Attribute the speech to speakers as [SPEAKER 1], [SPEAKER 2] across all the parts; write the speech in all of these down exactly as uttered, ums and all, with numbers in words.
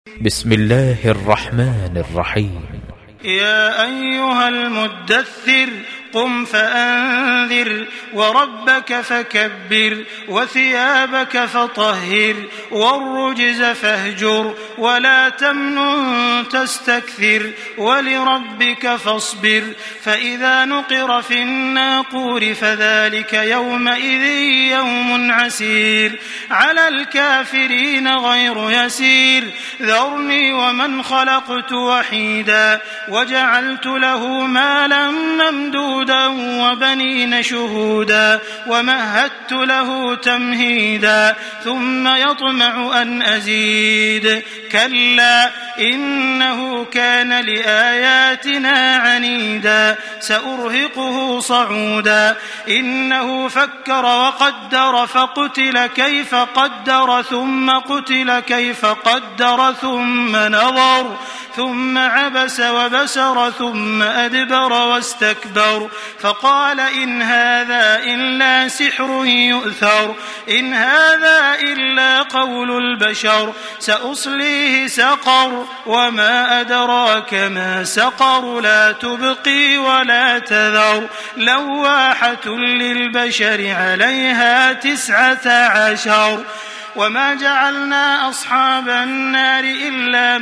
[SPEAKER 1] بسم الله الرحمن الرحيم.
[SPEAKER 2] يا أيها المدثر قم فأنذر وربك فكبر وثيابك فطهر والرجز فاهجر ولا تمنن تستكثر ولربك فاصبر فإذا نقر في الناقور فذلك يومئذ يوم عسير على الكافرين غير يسير ذرني ومن خلقت وحيدا وجعلت له مالا ممدودا وبنين شهودا ومهدت له تمهيدا ثم يطمع أن أزيد كلا إنه كان لآياتنا عنيدا سأرهقه صعودا إنه فكر وقدر فقتل كيف قدر ثم قتل كيف قدر ثم نظر ثم عبس وبسر ثم أدبر واستكبر فقال إن هذا إلا سحر يؤثر إن هذا إلا قول البشر سأصليه سقر وما أدراك ما سقر لا تبقي ولا تذر لواحة للبشر عليها تسعة عشر وما جعلنا أصحاب النار إلا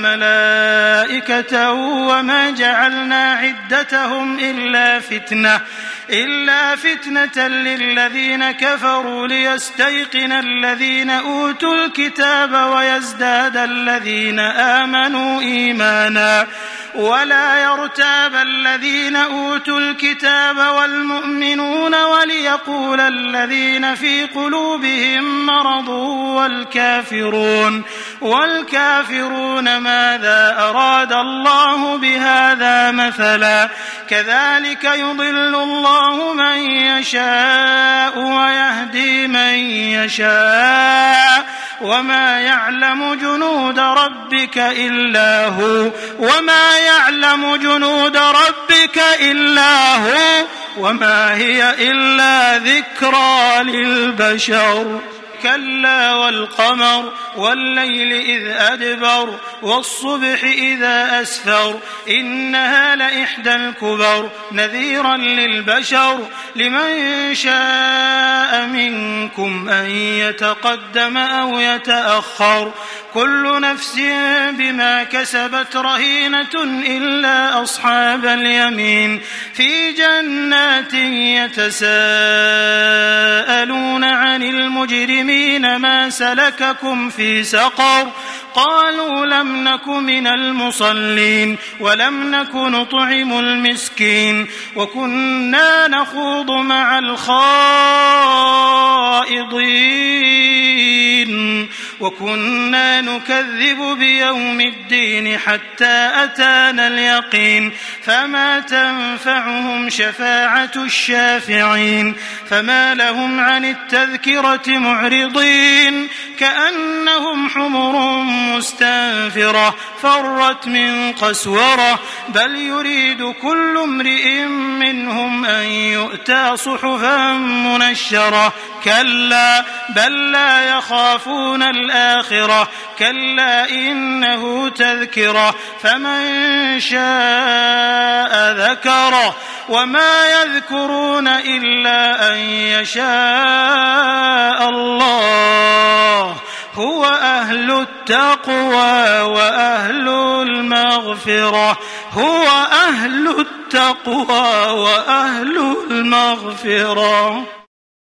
[SPEAKER 2] ملائكة وما جعلنا عدتهم إلا فتنة إلا فتنة للذين كفروا ليستيقن الذين أوتوا الكتاب ويزداد الذين آمنوا إيمانا ولا يرتاب الذين أوتوا الكتاب والمؤمنون وليقول الذين في قلوبهم مرض والكافرون والكافرون ماذا أراد الله بهذا مثلا كذلك يضل الله من يشاء ويهدي من يشاء وما يعلم جنود ربك إلا هو وما يعلم جنود ربك إلا هو وما هي إلا ذكرى للبشر كلا والقمر والليل إذ أدبر والصبح إذا أسفر إنها لإحدى الكبر نذيرا للبشر لمن شاء منكم أن يتقدم أو يتأخر كل نفس بما كسبت رهينة إلا أصحاب اليمين في جنات يتساءلون عن المجرمين ما سلككم في سقر قالوا لم نك من المصلين ولم نك نطعم المسكين وكنا نخوض مع الخائضين وكنا نكذب بيوم الدين حتى أتانا اليقين فما تنفعهم شفاعة الشافعين فما لهم عن التذكرة معرضين كأنهم حمر مستنفرة فرت من قسورة بل يريد كل امرئ منهم أن يؤتى صحفا منشرة كلا بل لا يخافون الآخرة كلا إنه تذكرة فمن شاء ذكره وما يذكرون إلا أن يشاء الله هو أهل التقوى وأهل المغفرة هو أهل التقوى وأهل المغفرة.